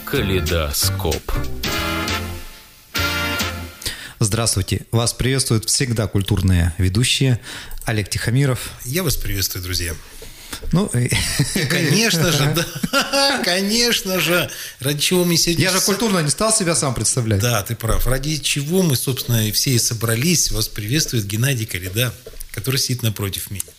Калейдоскоп. Здравствуйте! Вас приветствуют всегда культурные ведущие Олег Тихомиров. Я вас приветствую, друзья. Конечно же, да. Конечно же. Ради чего мы сегодня... Я же культурно не стал себя сам представлять. Да, ты прав. Ради чего мы, собственно, все и собрались. Вас приветствует Геннадий Коляда, который сидит напротив меня.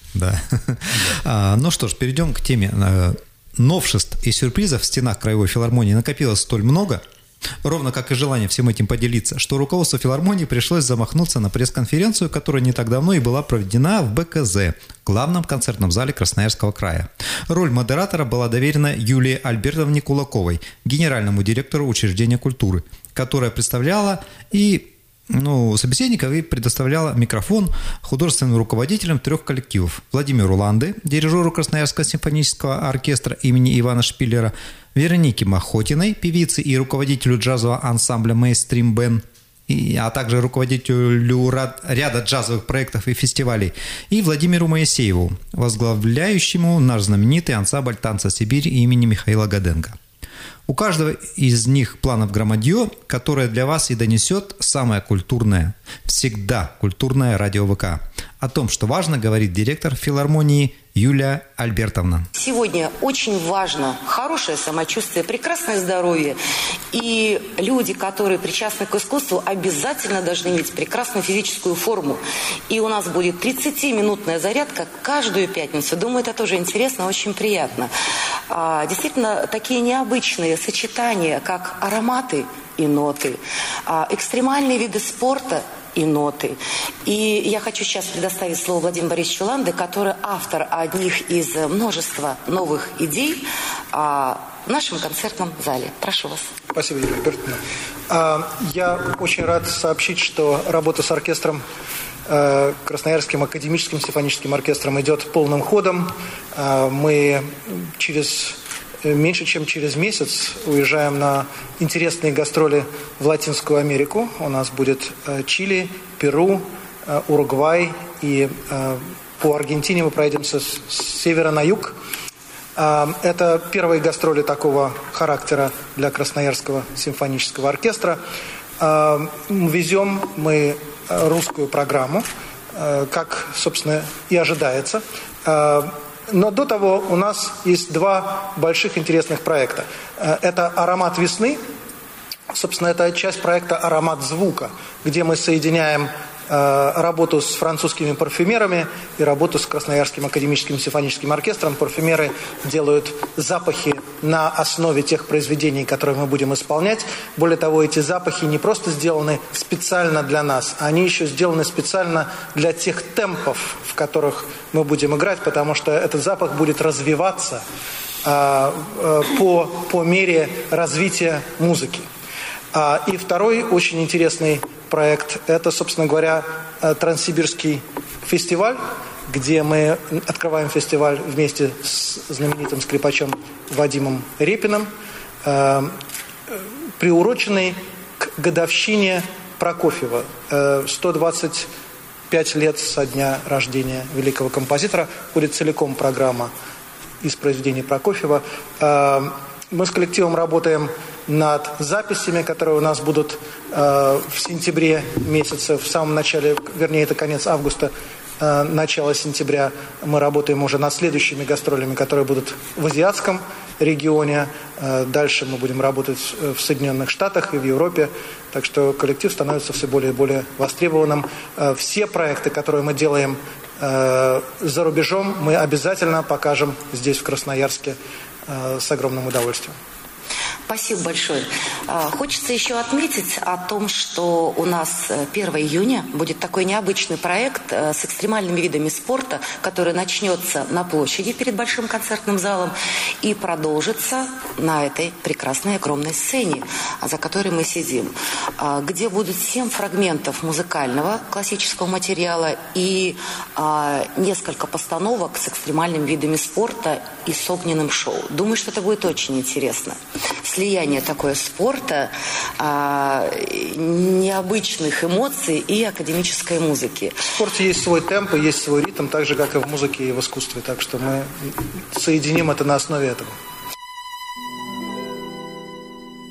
Да. Ну что ж, перейдем к теме. Новшеств и сюрпризов в стенах Краевой филармонии накопилось столь много, ровно как и желание всем этим поделиться, что руководству филармонии пришлось замахнуться на пресс-конференцию, которая не так давно и была проведена в БКЗ, главном концертном зале Красноярского края. Роль модератора была доверена Юлии Альбертовне Кулаковой, генеральному директору учреждения культуры, которая представляла собеседников и предоставляла микрофон художественным руководителям 3 коллективов: Владимиру Ланде, дирижеру Красноярского симфонического оркестра имени Ивана Шпиллера, Веронике Махотиной, певице и руководителю джазового ансамбля «Мейнстрим Бен», а также руководителю ряда джазовых проектов и фестивалей, и Владимиру Моисееву, возглавляющему наш знаменитый ансамбль «Танца Сибири» имени Михаила Годенко. У каждого из них планов громадье, которое для вас и донесет самое культурное, всегда культурное радио ВК. О том, что важно, говорит директор филармонии Юлия Альбертовна. Сегодня очень важно хорошее самочувствие, прекрасное здоровье. И люди, которые причастны к искусству, обязательно должны иметь прекрасную физическую форму. И у нас будет 30-минутная зарядка каждую пятницу. Думаю, это тоже интересно, очень приятно. Действительно, такие необычные сочетания, как ароматы и ноты, экстремальные виды спорта и ноты. И я хочу сейчас предоставить слово Владимиру Борисовичу Ланде, который автор одних из множества новых идей в нашем концертном зале. Прошу вас. Спасибо, Юлия Альбертовна. Я очень рад сообщить, что работа с оркестром, Красноярским академическим симфоническим оркестром, идет полным ходом. Мы меньше чем через месяц уезжаем на интересные гастроли в Латинскую Америку. У нас будет Чили, Перу, Уругвай, и по Аргентине мы пройдемся с севера на юг. Это первые гастроли такого характера для Красноярского симфонического оркестра. Везем мы русскую программу, как, собственно, и ожидается. Но до того у нас есть 2 больших интересных проекта. Это «Аромат весны». Собственно, это часть проекта «Аромат звука», где мы соединяем работу с французскими парфюмерами и работу с Красноярским академическим симфоническим оркестром. Парфюмеры делают запахи на основе тех произведений, которые мы будем исполнять. Более того, эти запахи не просто сделаны специально для нас, они еще сделаны специально для тех темпов, в которых мы будем играть, потому что этот запах будет развиваться по мере развития музыки. И второй очень интересный проект – это, собственно говоря, Транссибирский фестиваль, где мы открываем фестиваль вместе с знаменитым скрипачом Вадимом Репиным, приуроченный к годовщине Прокофьева. 125 лет со дня рождения великого композитора. Будет целиком программа из произведений Прокофьева. Мы с коллективом работаем над записями, которые у нас будут в сентябре месяце, в самом начале, вернее, это конец августа, начало сентября. Мы работаем уже над следующими гастролями, которые будут в азиатском регионе. Дальше мы будем работать в Соединенных Штатах и в Европе. Так что коллектив становится все более и более востребованным. Все проекты, которые мы делаем за рубежом, мы обязательно покажем здесь, в Красноярске, с огромным удовольствием. Спасибо большое. Хочется еще отметить о том, что у нас 1 июня будет такой необычный проект с экстремальными видами спорта, который начнется на площади перед Большим концертным залом и продолжится на этой прекрасной огромной сцене, за которой мы сидим, где будут 7 фрагментов музыкального классического материала и несколько постановок с экстремальными видами спорта и с огненным шоу. Думаю, что это будет очень интересно. Слияние такое спорта, необычных эмоций и академической музыки. В спорте есть свой темп и есть свой ритм, так же, как и в музыке и в искусстве. Так что мы соединим это на основе этого.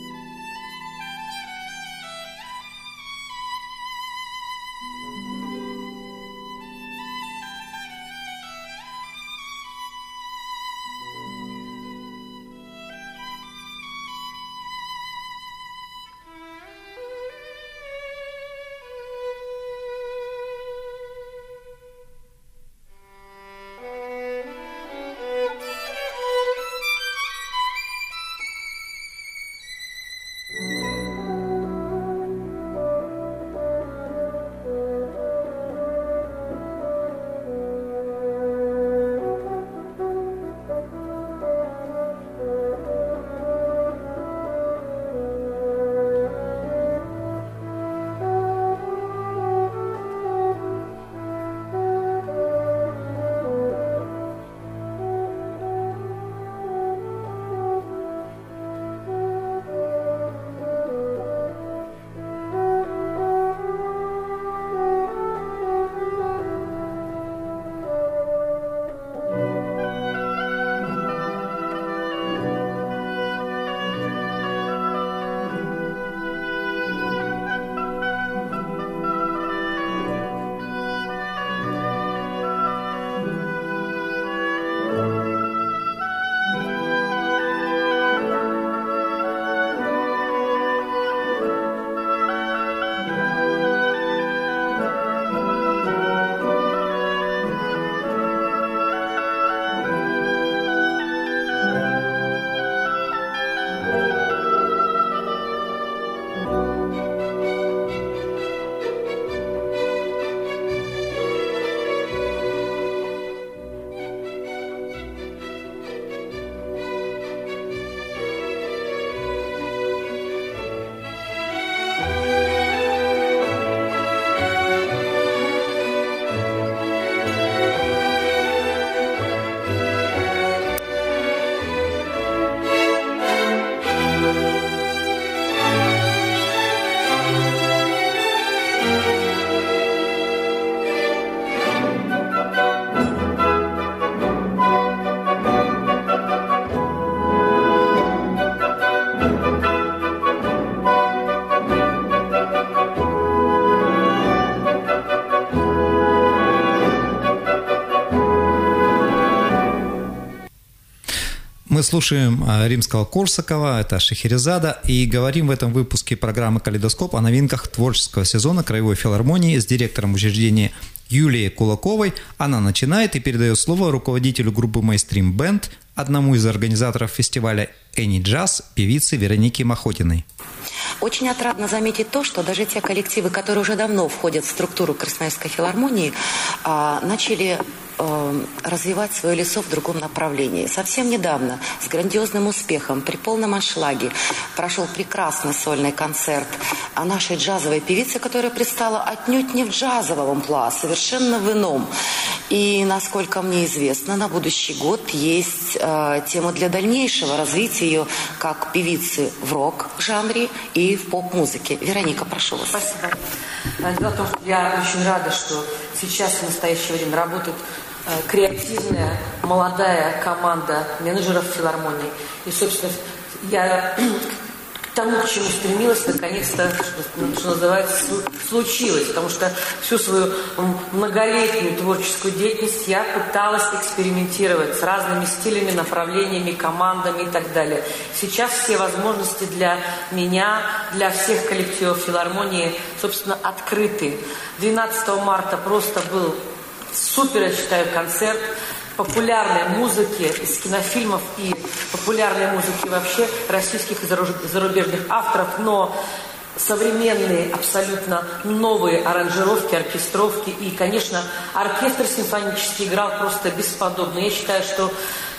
Мы слушаем Римского-Корсакова, это Шахерезада, и говорим в этом выпуске программы «Калейдоскоп» о новинках творческого сезона Краевой филармонии с директором учреждения Юлией Кулаковой. Она начинает и передает слово руководителю группы «Mainstream Band», одному из организаторов фестиваля «Any Jazz», певице Веронике Махотиной. Очень отрадно заметить то, что даже те коллективы, которые уже давно входят в структуру Красноярской филармонии, начали развивать свое лицо в другом направлении. Совсем недавно, с грандиозным успехом, при полном аншлаге, прошел прекрасный сольный концерт нашей джазовой певицы, которая предстала отнюдь не в джазовом амплуа, а совершенно в ином. И, насколько мне известно, на будущий год есть тема для дальнейшего развития ее как певицы в рок-жанре и в поп-музыке. Вероника, прошу вас. Спасибо. Дело в том, что я очень рада, что сейчас в настоящее время работает креативная, молодая команда менеджеров филармонии. И, собственно, я к тому, к чему стремилась, наконец-то, что называется, случилось. Потому что всю свою многолетнюю творческую деятельность я пыталась экспериментировать с разными стилями, направлениями, командами и так далее. Сейчас все возможности для меня, для всех коллективов филармонии, собственно, открыты. 12 марта просто был супер, я считаю, концерт популярной музыки из кинофильмов и популярной музыки вообще российских и зарубежных авторов, но современные, абсолютно новые аранжировки, оркестровки. И, конечно, оркестр симфонический играл просто бесподобно. Я считаю, что,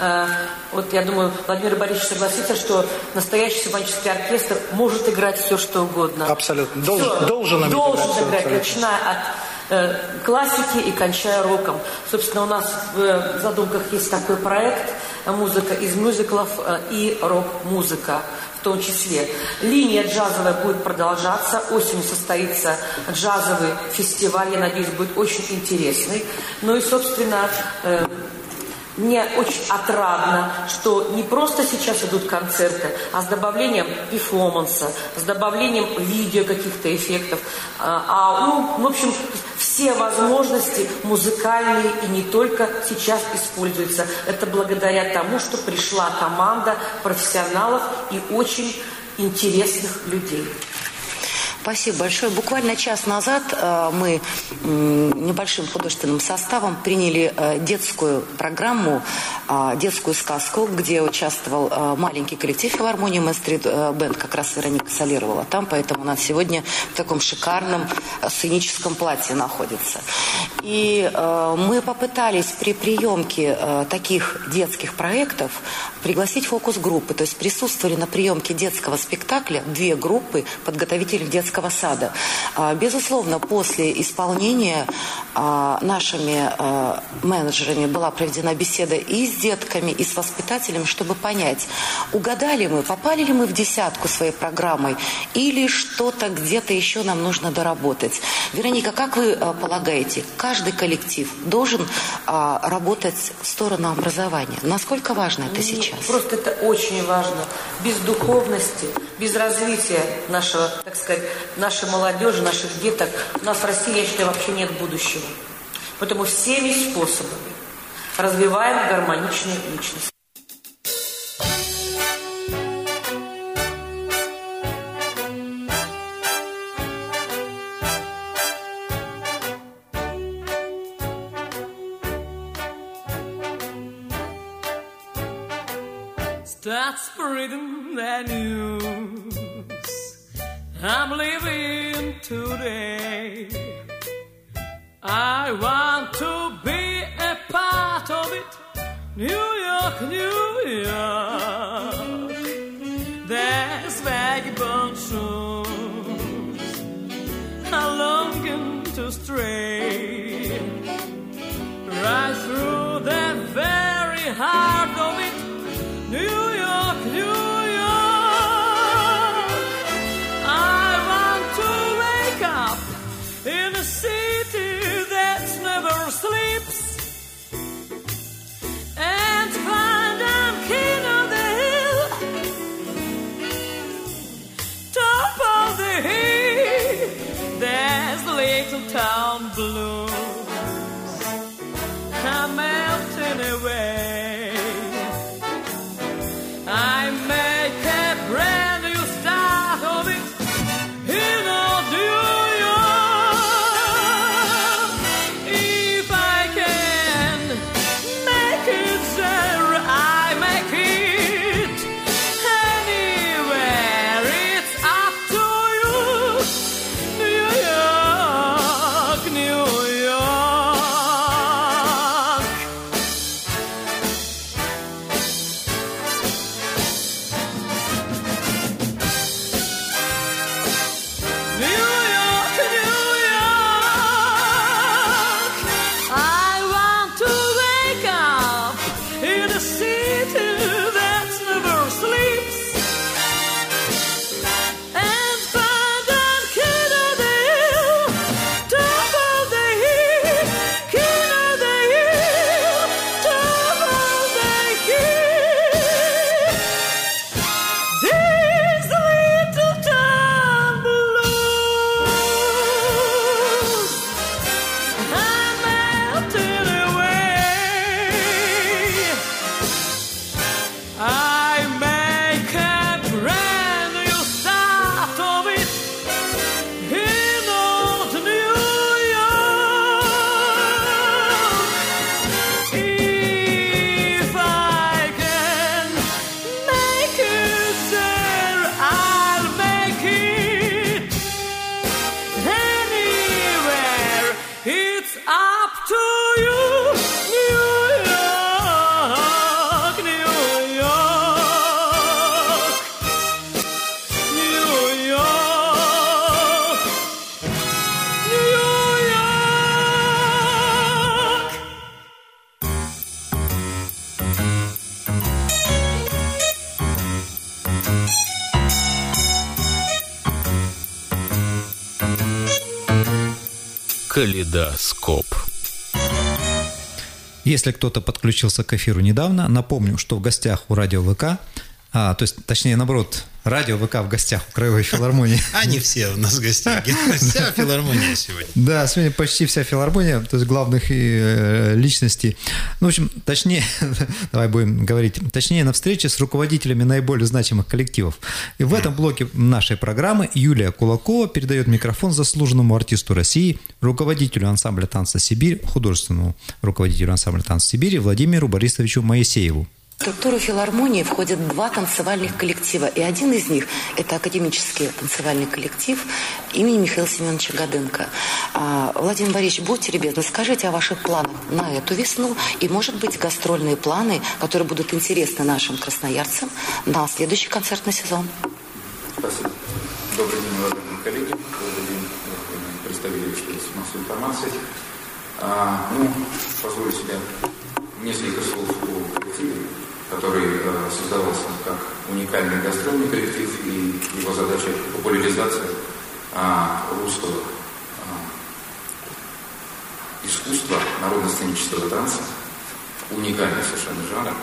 вот я думаю, Владимир Борисович согласится, что настоящий симфонический оркестр может играть все, что угодно. Абсолютно. Должен играть, начиная от классики и кончая роком. Собственно, у нас в задумках есть такой проект «Музыка из мюзиклов» и рок-музыка в том числе. Линия джазовая будет продолжаться. Осенью состоится джазовый фестиваль. Я надеюсь, будет очень интересный. Ну и, собственно, мне очень отрадно, что не просто сейчас идут концерты, а с добавлением перформанса, с добавлением видео каких-то эффектов. В общем, все возможности музыкальные и не только сейчас используются. Это благодаря тому, что пришла команда профессионалов и очень интересных людей. Спасибо большое. Буквально час назад мы небольшим художественным составом приняли детскую программу, детскую сказку, где участвовал маленький коллектив филармонии Mainstream Band, как раз Вероника солировала там, поэтому она сегодня в таком шикарном сценическом платье находится. И мы попытались при приемке таких детских проектов пригласить фокус-группы, то есть присутствовали на приемке детского спектакля 2 группы подготовителей детского сада. Безусловно, после исполнения нашими менеджерами была проведена беседа и с детками, и с воспитателем, чтобы понять, угадали мы, попали ли мы в десятку своей программой, или что-то где-то еще нам нужно доработать. Вероника, как вы полагаете, каждый коллектив должен работать в сторону образования? Насколько важно это сейчас? Просто это очень важно. Без духовности, без развития нашего, так сказать, нашей молодежи, наших деток, у нас в России, я считаю, вообще нет будущего. Поэтому всеми способами развиваем гармоничные личности. That's rhythm and news I'm living today. I want to be a part of it. New York, New York. There's vagabond shoes I'm longing to stray right through the very heart of it. New York, New York. I want to wake up in a city that never sleeps and find I'm king of the hill, top of the hill. There's little town blues I'm melting away. Калейдоскоп. Если кто-то подключился к эфиру недавно, напомню, что в гостях у Радио ВК, точнее, наоборот, Радио ВК в гостях у Краевой филармонии. Они все у нас в гостях. Вся филармония сегодня. Да, сегодня почти вся филармония, то есть главных личностей. Ну, в общем, точнее, давай будем говорить, точнее, на встрече с руководителями наиболее значимых коллективов. И в этом блоке нашей программы Юлия Кулакова передает микрофон заслуженному артисту России, руководителю ансамбля танца «Сибирь», художественному руководителю ансамбля танца «Сибирь» Владимиру Борисовичу Моисееву. В структуру филармонии входят 2 танцевальных коллектива, и один из них – это академический танцевальный коллектив имени Михаила Семеновича Годенко. Владимир Борисович, будьте любезны, скажите о ваших планах на эту весну и, может быть, гастрольные планы, которые будут интересны нашим красноярцам на следующий концертный сезон. Спасибо. Добрый день, уважаемые коллеги. Добрый день, представители средств массовой информации. Позволю себе несколько слов о коллективе, который создавался как уникальный гастрольный коллектив, и его задача – популяризация русского искусства, народно-сценического танца, уникальный совершенно жанр.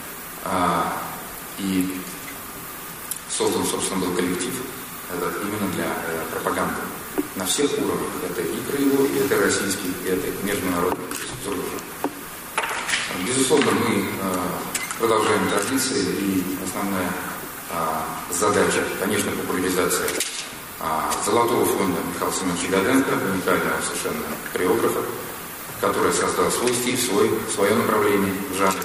И создан, собственно, был коллектив именно для пропаганды на всех уровнях. Это и краевой, и это российский, и это международный, зарубежный. Безусловно, мы продолжаем традиции, и основная задача, конечно, популяризация Золотого фонда Михаила Семеновича Годенко, уникального совершенно хореографа, который создал свой стиль, свое направление в жанре.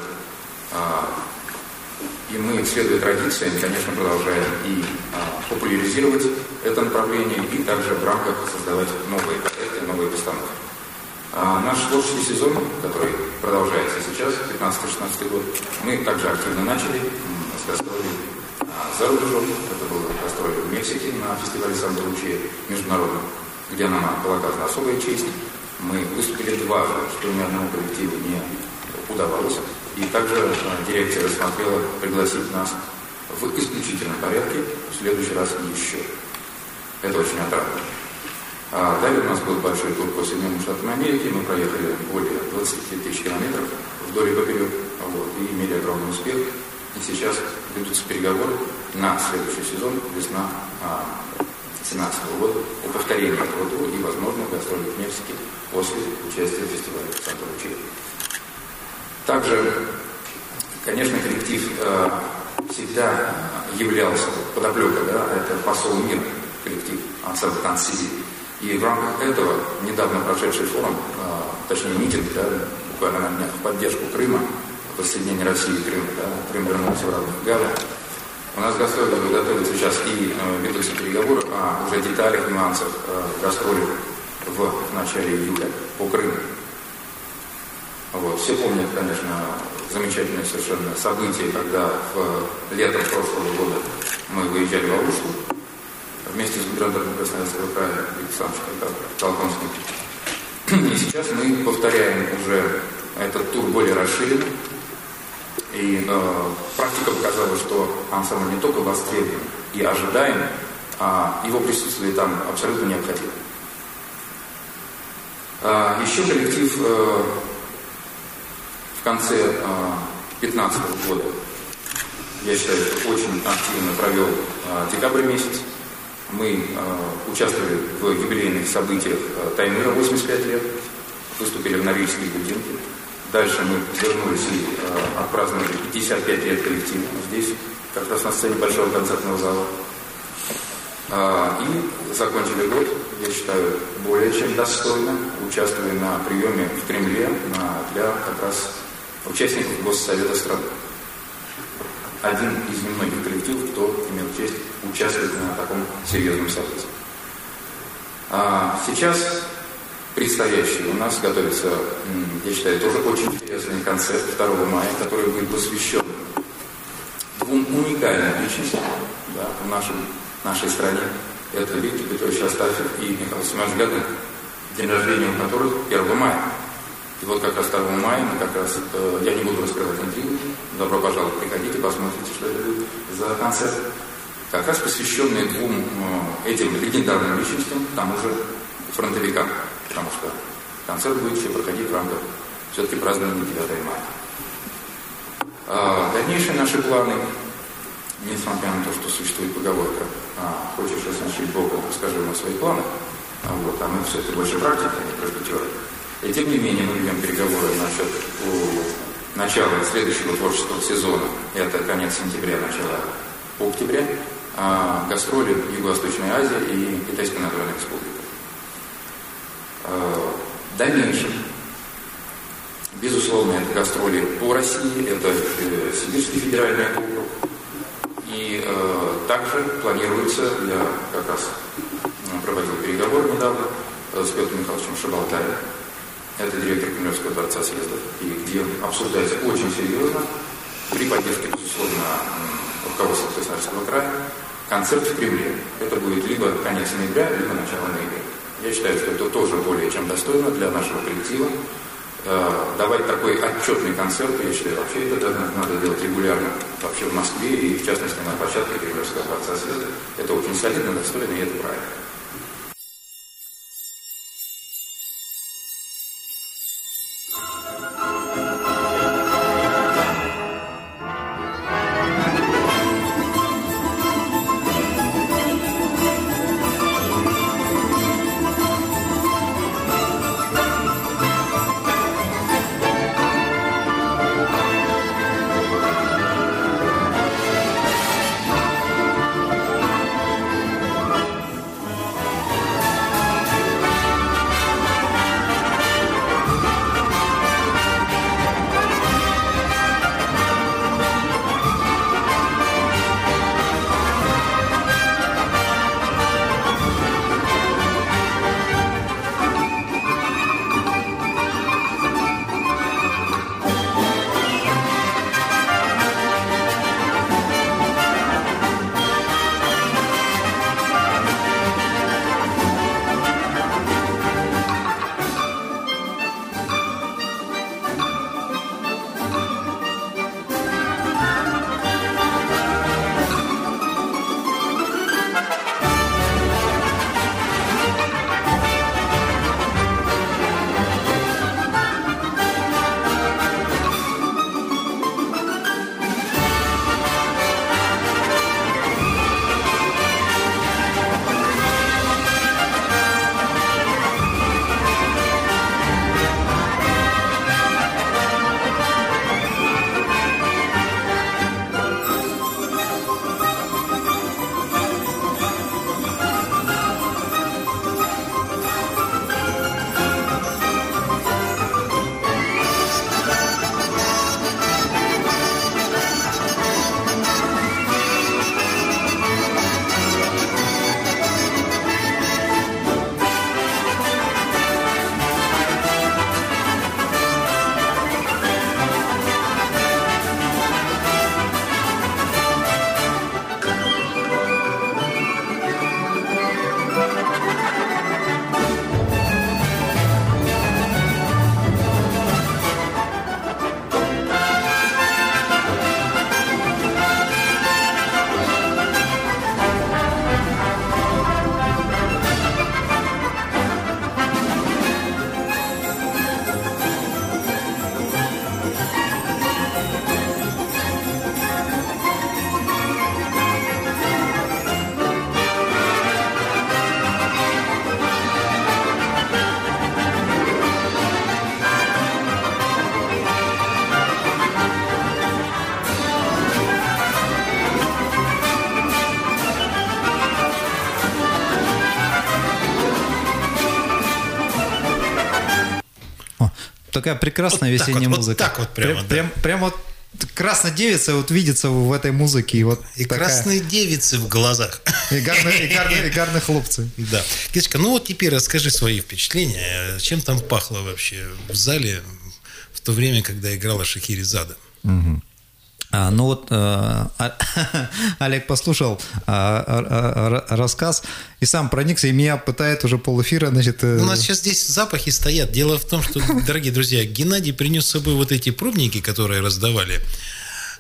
И мы, следуя традициям, конечно, продолжаем и популяризировать это направление, и также в рамках создавать новые проекты, новые постановки. Наш творческий сезон, который продолжается сейчас, 15-16 год, мы также активно начали с гастролей за рубежом. Это было гастроли в Мексике на фестивале «Сан-Лучия» международном, где нам была оказана особая честь. Мы выступили дважды, что ни одному коллективу не удавалось. И также дирекция рассмотрела пригласить нас в исключительном порядке в следующий раз еще. Это очень отрадно. Далее у нас был большой тур по Соединенным Штатам Америки. Мы проехали более 20 тысяч километров вдоль и поперек, и имели огромный успех. И сейчас ведутся переговоры на следующий сезон, весна 2017 года, о повторении этого тура и, возможно, гастроли в Мексике после участия в фестивале «Сан-Лучия». Также, конечно, коллектив всегда являлся подоплекой, это посол мира, коллектив ансамбля танца «Сибирь». И в рамках этого недавно прошедший форум, точнее митинг, буквально на днях, в поддержку Крыма, воссоединения России и Крыма, Крым вернулся в равных гавань. У нас готовятся сейчас и ведутся переговоры о уже деталях, нюансах гастролей в начале июля по Крыму. Все помнят, конечно, замечательное совершенно событие, когда летом прошлого года мы выезжали в Алушку вместе с губернатором Красноярского края Александром Толконским. И сейчас мы повторяем уже этот тур более расширенно. И практика показала, что ансамбль не только востребован и ожидаем, а его присутствие там абсолютно необходимо. Еще коллектив в конце 2015 года, я считаю, что очень активно провел декабрь месяц. Мы участвовали в юбилейных событиях Таймыра 85 лет, выступили в Норильской Гудинке. Дальше мы вернулись и отпраздновали 55 лет коллектива здесь, как раз на сцене Большого концертного зала. И закончили год, я считаю, более чем достойно, участвуя на приеме в Кремле для как раз участников Госсовета страны. Один из немногих коллективов, кто имел честь участвовать на таком серьезном событии. Сейчас предстоящий у нас готовится, я считаю, тоже очень интересный концерт 2 мая, который будет посвящен двум уникальным личностям в нашей стране. Это Виктор Петрович Астафьев и Михаил Семенович Годенко, день рождения у которых 1 мая. И вот как раз 2 мая, я не буду раскрывать интригу, добро пожаловать, приходите, посмотрите, что это будет за концерт. Как раз посвященный двум этим легендарным личностям, к тому же фронтовикам. потому что концерт будет еще проходить в рамках все-таки празднования 9 мая. Дальнейшие наши планы, несмотря на то, что существует поговорка «хочешь рассмешить Бога, расскажи ему о своих планах», а мы все-таки больше практики, а не прожбитеры. И тем не менее мы ведем переговоры насчет начала следующего творческого сезона, это конец сентября, начало октября, гастроли в Юго-Восточной Азии и Китайской Народной Республике. В дальнейшем, безусловно, это гастроли по России, это Сибирский федеральный округ. И также планируется, я как раз проводил переговоры недавно с Петром Михайловичем Шабалтаем, это директор Кремлевского дворца съездов, и где обсуждается очень серьезно, при поддержке, безусловно, руководства Красноярского края, концерт в Кремле. Это будет либо конец ноября, либо начало ноября. Я считаю, что это тоже более чем достойно для нашего коллектива. Давать такой отчетный концерт, я считаю, вообще это надо делать регулярно вообще в Москве и, в частности, на площадке Кремлевского дворца съездов. Это очень солидно, достойно, и это правильно. Такая прекрасная вот весенняя музыка. Вот так вот прямо, прям вот красная девица вот видится в этой музыке. И, вот и такая... красные девицы в глазах. И гарные хлопцы. Да. Гиточка, ну вот теперь расскажи свои впечатления. Чем там пахло вообще в зале в то время, когда играла Шахерезада? Угу. Ну вот Олег послушал рассказ и сам проникся, и меня пытает уже полэфира, значит... У нас сейчас здесь запахи стоят. Дело в том, что, дорогие друзья, Геннадий принес с собой вот эти пробники, которые раздавали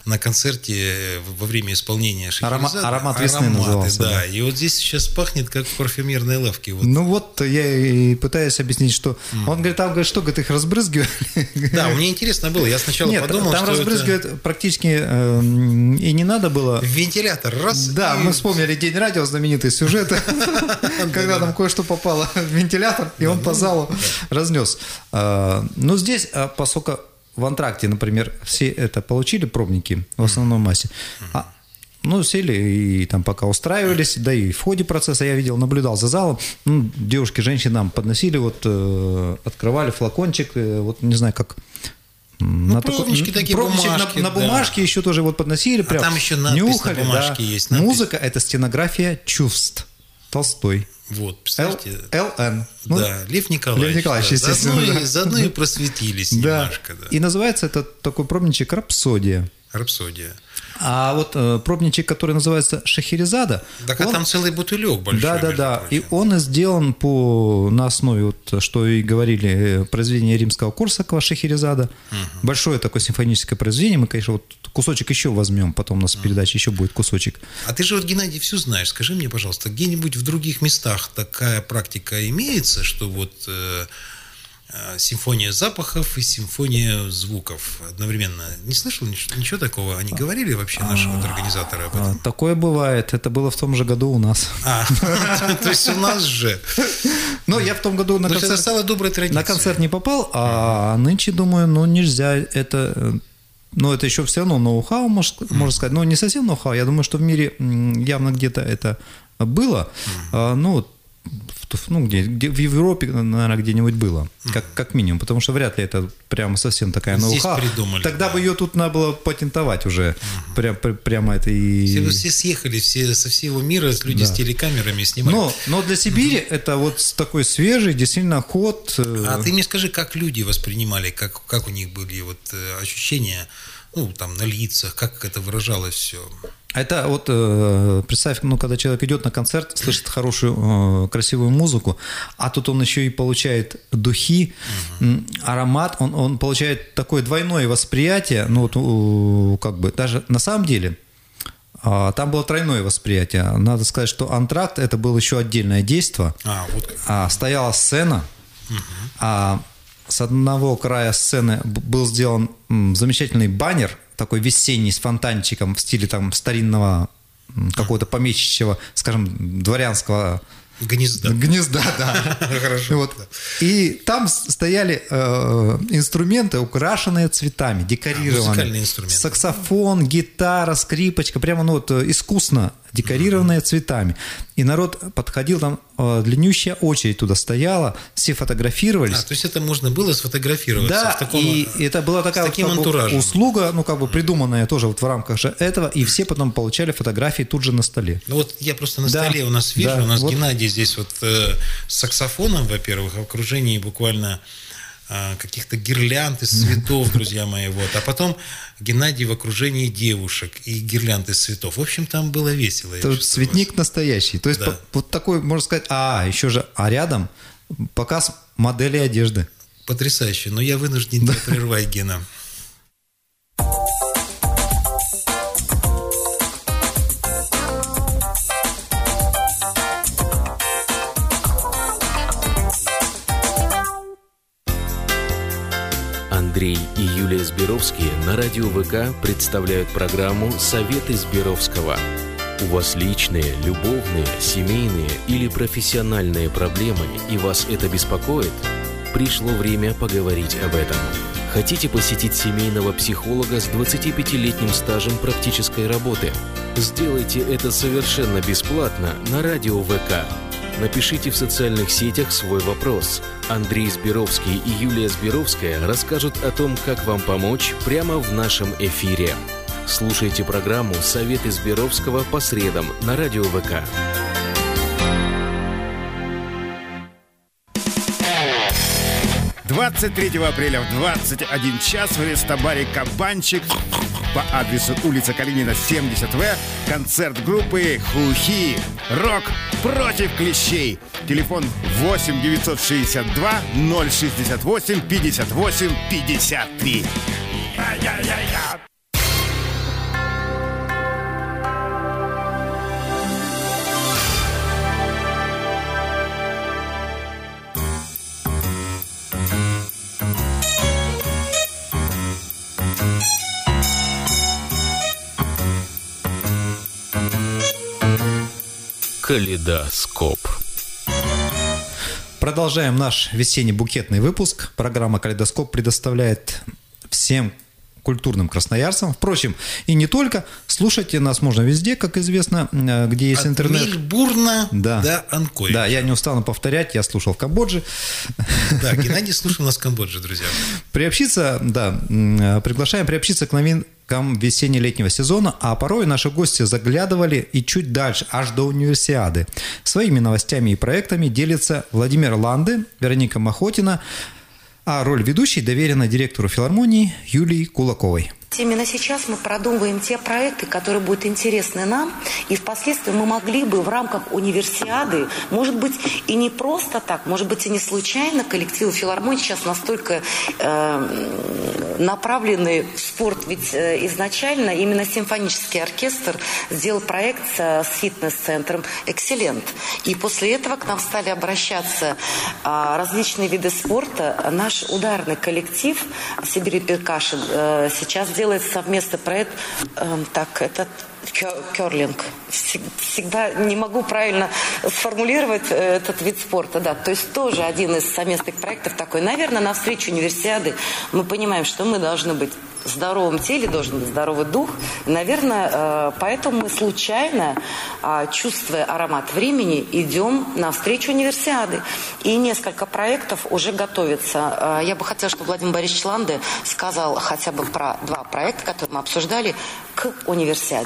на концерте во время исполнения Шахерезады. «Аромат весны» назывался. Да. И вот здесь сейчас пахнет, как в парфюмерной лавке. Вот. Ну вот я и пытаюсь объяснить, что... Он говорит, там, что, говорит, их разбрызгивали? Да, мне интересно было. Я сначала подумал, там что разбрызгивать это... практически и не надо было. Вентилятор, раз. Да, мы вспомнили «День радио», знаменитый сюжет, когда там кое-что попало в вентилятор, и он по залу разнес. Но здесь, поскольку в антракте, например, все это получили, пробники, в основной массе, сели и там пока устраивались, да и в ходе процесса я видел, наблюдал за залом, девушки, женщины нам подносили, открывали флакончик, не знаю, как... пробнички такие, бумажки. На бумажке еще тоже подносили, прям там еще надпись нюхали, на бумажке есть. Надпись. Музыка – это стенография чувств. Толстой. Вот, представьте. Л.Н. Да, Лев Николаевич. Лев Николаевич, естественно. Заодно и просветились немножко. Да. И называется это такой пробничек «Рапсодия». «Рапсодия». А вот пробничек, который называется «Шахерезада». Так, там целый бутылек большой. Да. И он сделан на основе, что и говорили, произведения римского Корсакова «Шахерезада». Большое такое симфоническое произведение. Мы, конечно, кусочек еще возьмем, потом у нас в передаче еще будет кусочек. А ты же, Геннадий, все знаешь. Скажи мне, пожалуйста, где-нибудь в других местах такая практика имеется, что симфония запахов и симфония звуков одновременно? Не слышал ничего такого? Они говорили вообще, наши организаторы, об этом? Такое бывает. Это было в том же году у нас. То есть у нас же. Но я в том году на концерт... Это стало доброй традицией. На концерт не попал, а нынче, думаю, нельзя это... это еще все равно ноу-хау, можно сказать. Но не совсем ноу-хау. Я думаю, что в мире явно где-то это было. Где в Европе, наверное, где-нибудь было, как минимум, потому что вряд ли это прямо совсем такая ноу-хау. Тогда бы ее тут надо было патентовать уже, прямо это и... Все съехали, со всего мира люди с телекамерами снимают. Но для Сибири это такой свежий, действительно, ход. А ты мне скажи, как люди воспринимали, как у них были ощущения, на лицах, как это выражалось все? Это представь, когда человек идет на концерт, слышит хорошую, красивую музыку, а тут он еще и получает духи, аромат, он получает такое двойное восприятие, даже на самом деле там было тройное восприятие. Надо сказать, что антракт это было еще отдельное действо. Стояла сцена, с одного края сцены был сделан замечательный баннер, такой весенний, с фонтанчиком в стиле старинного какого-то помещичьего, скажем, дворянского гнезда, да. Хорошо. И там стояли инструменты, украшенные цветами, декорированные. Музыкальные инструменты. Саксофон, гитара, скрипочка, прямо искусно декорированные цветами. И народ подходил, там длиннющая очередь туда стояла, все фотографировались. То есть это можно было сфотографироваться? Да, и это была такая услуга, придуманная тоже в рамках же этого, и все потом получали фотографии тут же на столе. Я просто на столе у нас вижу, у нас Геннадий здесь с саксофоном, во-первых, в окружении буквально каких-то гирлянд из цветов, друзья мои, а потом Геннадий в окружении девушек и гирлянд из цветов. В общем, там было весело. Цветник настоящий. То есть такой, можно сказать, еще же, рядом показ модели одежды. Потрясающе, но я вынужден тебя прервать, Гена. Андрей и Юлия Сберовские на радио ВК представляют программу «Советы Сберовского». У вас личные, любовные, семейные или профессиональные проблемы, и вас это беспокоит? Пришло время поговорить об этом. Хотите посетить семейного психолога с 25-летним стажем практической работы? Сделайте это совершенно бесплатно на радио ВК. Напишите в социальных сетях свой вопрос. Андрей Сберовский и Юлия Сберовская расскажут о том, как вам помочь прямо в нашем эфире. Слушайте программу «Советы Сберовского» по средам на радио ВК. «23 апреля в 21 час в рестобаре «Кабанчик» по адресу улица Калинина, 70В концерт группы «Хухи». Рок против клещей. Телефон 8 962 068 58 53. Калейдоскоп. Продолжаем наш весенний букетный выпуск. Программа «Калейдоскоп» предоставляет всем культурным красноярцам. Впрочем, и не только. Слушайте нас можно везде, как известно, где есть интернет. От Мельбурна до Анкоя. Да, я не устану повторять, я слушал в Камбодже. Да, Геннадий слушал нас в Камбодже, друзья. Приглашаем приобщиться к новинкам весенне-летнего сезона, а порой наши гости заглядывали и чуть дальше, аж до универсиады. Своими новостями и проектами делится Владимир Ланды, Вероника Махотина, а роль ведущей доверена директору филармонии Юлии Кулаковой. Именно сейчас мы продумываем те проекты, которые будут интересны нам, и впоследствии мы могли бы в рамках универсиады, может быть, и не просто так, может быть, и не случайно коллективы филармонии сейчас настолько направлены в спорт, ведь изначально именно симфонический оркестр сделал проект с фитнес-центром «Экселент». И после этого к нам стали обращаться различные виды спорта. Наш ударный коллектив «Сибирь Перкашин» сейчас делает совместный проект, керлинг. Всегда не могу правильно сформулировать этот вид спорта, да. То есть тоже один из совместных проектов такой. Наверное, на встречу универсиады мы понимаем, что мы должны быть в здоровом теле, должен быть здоровый дух. Наверное, поэтому мы случайно, чувствуя аромат времени, идем на встречу универсиады. И несколько проектов уже готовятся. Я бы хотела, чтобы Владимир Борисович Ланде сказал хотя бы про два проекта, которые мы обсуждали, к универсиаде.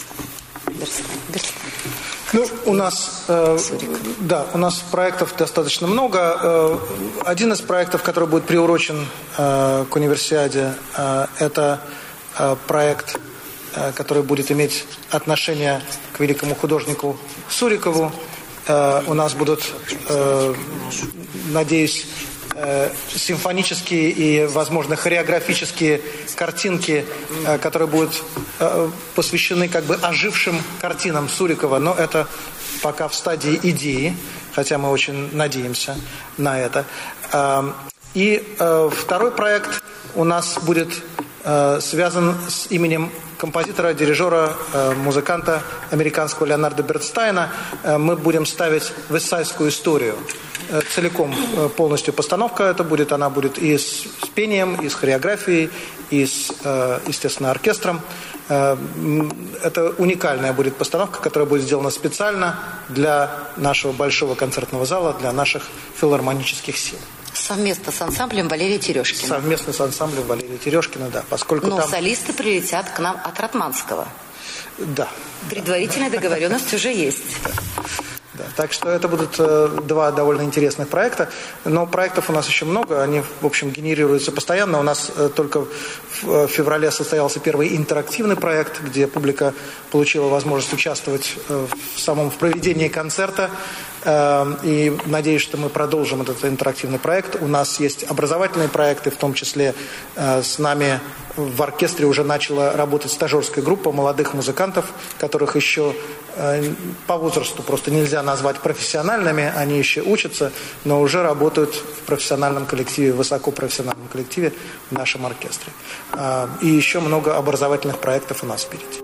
Ну, у нас проектов достаточно много. Один из проектов, который будет приурочен к универсиаде, это проект, который будет иметь отношение к великому художнику Сурикову. У нас будут, надеюсь, симфонические и, возможно, хореографические картинки, которые будут посвящены как бы ожившим картинам Сурикова, но это пока в стадии идеи, хотя мы очень надеемся на это. И второй проект у нас будет связан с именем композитора, дирижера, музыканта американского Леонарда Бернстайна. Мы будем ставить «Вестсайдскую историю». Целиком, полностью постановка это будет. Она будет и с пением, и с хореографией, и с, естественно, оркестром. Это уникальная будет постановка, которая будет сделана специально для нашего большого концертного зала, для наших филармонических сил. Совместно с ансамблем Валерия Терешкина. Совместно с ансамблем Валерия Терешкина, да. Поскольку но там... солисты прилетят к нам от Ратманского. Да. Предварительная договоренность уже есть. Да, так что это будут два довольно интересных проекта. Но проектов у нас еще много. Они, в общем, генерируются постоянно. У нас только в феврале состоялся первый интерактивный проект, где публика получила возможность участвовать в самом проведении концерта. И надеюсь, что мы продолжим этот интерактивный проект. У нас есть образовательные проекты, в том числе с нами в оркестре уже начала работать стажерская группа молодых музыкантов, которых еще по возрасту просто нельзя назвать профессиональными, они еще учатся, но уже работают в профессиональном коллективе, высокопрофессиональном коллективе в нашем оркестре. И еще много образовательных проектов у нас впереди.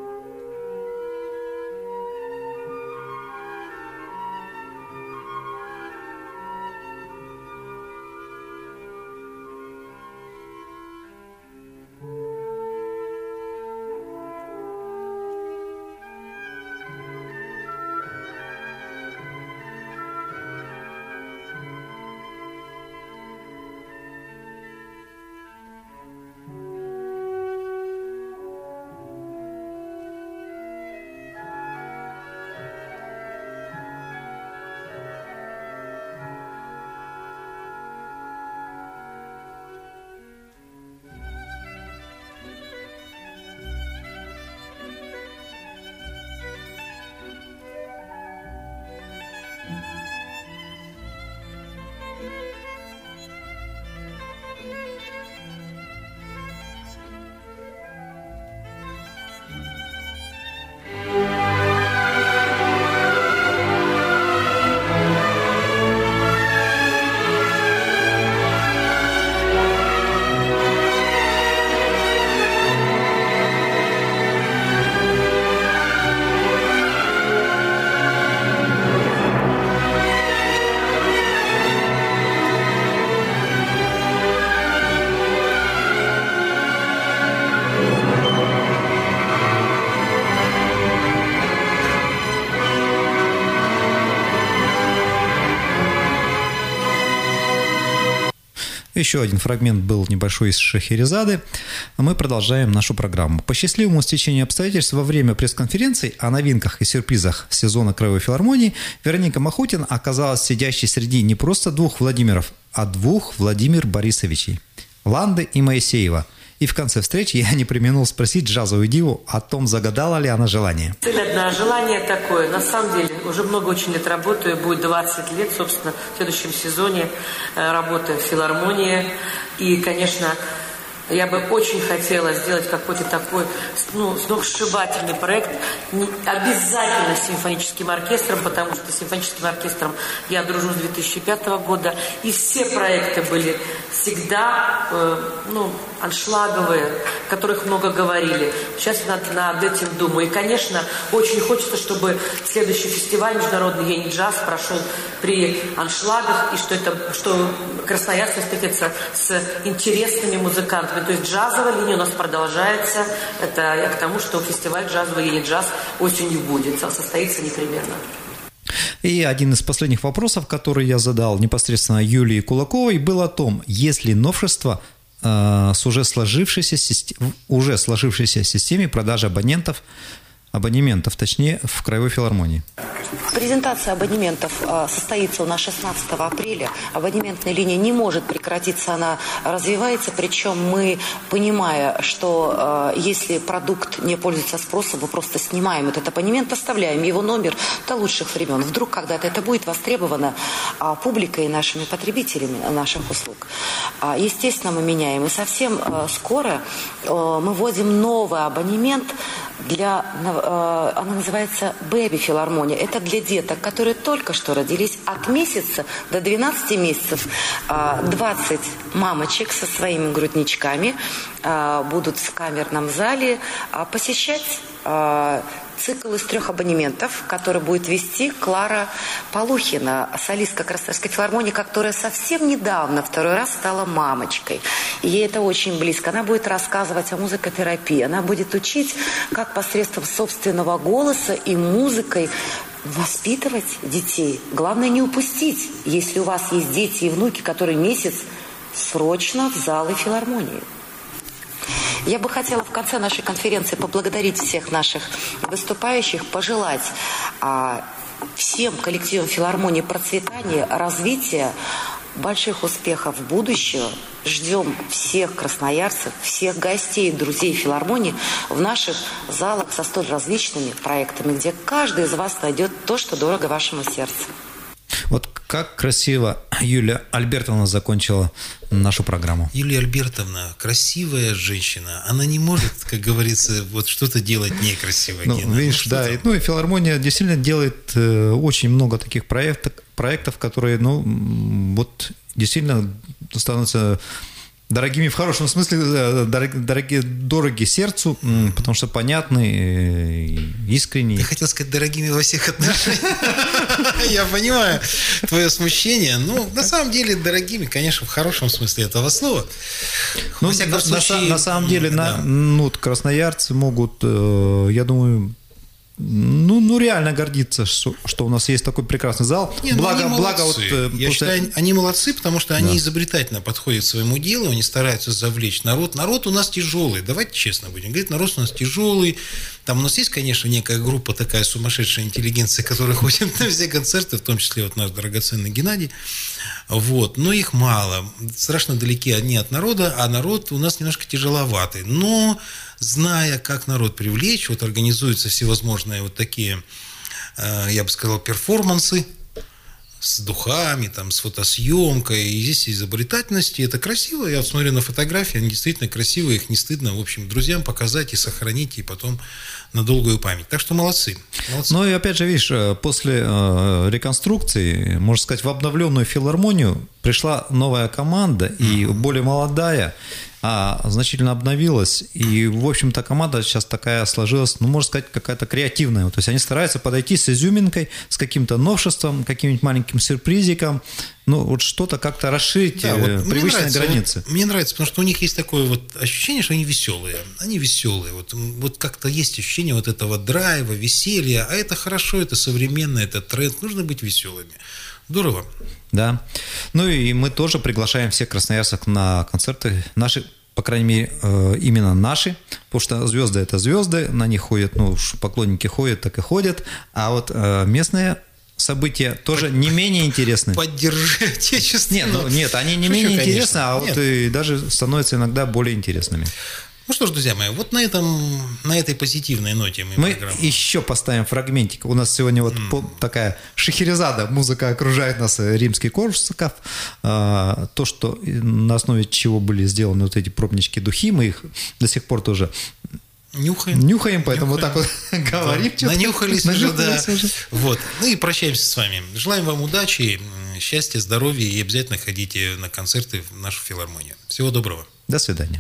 Еще один фрагмент был небольшой из Шахерезады. Мы продолжаем нашу программу. По счастливому стечению обстоятельств во время пресс-конференции о новинках и сюрпризах сезона Краевой филармонии Вероника Махотина оказалась сидящей среди не просто двух Владимиров, а двух Владимир Борисовичей – Ланды и Моисеева. И в конце встречи я не преминул спросить джазовую диву о том, загадала ли она желание. Цель одна, желание такое. На самом деле, уже много очень лет работаю, будет 20 лет, собственно, в следующем сезоне работаю в филармонии. И, конечно, я бы очень хотела сделать какой-то такой, сногсшибательный проект, обязательно с симфоническим оркестром, потому что с симфоническим оркестром я дружу с 2005 года, и все проекты были всегда, аншлаговые, о которых много говорили. Сейчас над этим думаю. И, конечно, очень хочется, чтобы следующий фестиваль международный «Ени джаз» прошел при аншлагах, и что Красноярск встретится с интересными музыкантами. То есть джазовая линия у нас продолжается. Это я к тому, что фестиваль джазовый «Ени джаз» осенью будет. Состоится непременно. И один из последних вопросов, который я задал непосредственно Юлии Кулаковой, был о том, есть ли новшества с уже сложившейся системе продажи абонементов, в Краевой филармонии. Презентация абонементов состоится у нас 16 апреля. Абонементная линия не может прекратиться, она развивается. Причем мы, понимая, что если продукт не пользуется спросом, мы просто снимаем этот абонемент, оставляем его номер до лучших времен. Вдруг когда-то это будет востребовано публикой и нашими потребителями наших услуг. Естественно, мы меняем. И совсем скоро мы вводим новый абонемент она называется «Бэби филармония». Это для деток, которые только что родились от месяца до 12 месяцев. 20 мамочек со своими грудничками будут в камерном зале посещать цикл из 3 абонементов, который будет вести Клара Полухина, солистка Красноярской филармонии, которая совсем недавно, 2-й раз, стала мамочкой. И ей это очень близко. Она будет рассказывать о музыкотерапии. Она будет учить, как посредством собственного голоса и музыкой воспитывать детей. Главное не упустить, если у вас есть дети и внуки, которые месяц, срочно в залы филармонии. Я бы хотела в конце нашей конференции поблагодарить всех наших выступающих, пожелать всем коллективам филармонии процветания, развития, больших успехов в будущем. Ждем всех красноярцев, всех гостей, друзей филармонии в наших залах со столь различными проектами, где каждый из вас найдет то, что дорого вашему сердцу. Вот как красиво Юлия Альбертовна закончила нашу программу. Юлия Альбертовна красивая женщина. Она не может, как говорится, вот что-то делать некрасиво. Видишь, да. И филармония действительно делает очень много таких проектов, которые, действительно становятся дорогими в хорошем смысле, дороги сердцу, потому что понятны, искренние. Я хотел сказать, дорогими во всех отношениях. Я понимаю твое смущение. На самом деле, дорогими, конечно, в хорошем смысле этого слова. На самом деле, красноярцы могут, я думаю, реально гордиться, что у нас есть такой прекрасный зал. Я считаю, они молодцы, потому что они изобретательно подходят к своему делу, они стараются завлечь народ. Народ у нас тяжелый, давайте честно будем говорить, народ у нас тяжелый. Там у нас есть, конечно, некая группа такая сумасшедшая интеллигенция, которая ходит на все концерты, в том числе наш драгоценный Геннадий. Но их мало. Страшно далеки они от народа, а народ у нас немножко тяжеловатый. Но зная, как народ привлечь, организуются всевозможные такие, я бы сказал, перформансы с духами, с фотосъемкой. И здесь изобретательность, и это красиво. Я смотрю на фотографии, они действительно красивые, их не стыдно, в общем, друзьям показать и сохранить, и потом на долгую память. Так что молодцы. И опять же, видишь, после реконструкции, можно сказать, в обновленную филармонию пришла новая команда, и более молодая, значительно обновилась. И, в общем-то, команда сейчас такая сложилась, можно сказать, какая-то креативная. То есть они стараются подойти с изюминкой, с каким-то новшеством, каким-нибудь маленьким сюрпризиком, что-то как-то расширить привычные границы. Мне нравится, потому что у них есть такое ощущение, что они веселые. Они веселые. Вот как-то есть ощущение этого драйва, веселья. А это хорошо, это современно, это тренд. Нужно быть веселыми. Здорово. Да. Ну и мы тоже приглашаем всех красноярцев на концерты наши, по крайней мере, именно наши, потому что звезды – это звезды, на них ходят, ну, поклонники ходят, так и ходят, а вот местные события тоже не менее интересны. Поддержи отечественную. Нет, они не менее интересны, а вот и даже становятся иногда более интересными. Ну что ж, друзья мои, вот на этой позитивной ноте мы еще поставим фрагментик. У нас сегодня вот такая шахерезада, музыка окружает нас, Римский-Корсаков. То, что на основе чего были сделаны вот эти пробнички духи, мы их до сих пор тоже нюхаем, поэтому вот так вот говорим. Нанюхались уже, да. Вот. Ну и прощаемся с вами. Желаем вам удачи, счастья, здоровья и обязательно ходите на концерты в нашу филармонию. Всего доброго. До свидания.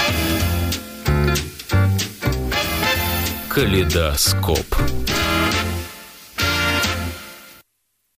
Калейдоскоп.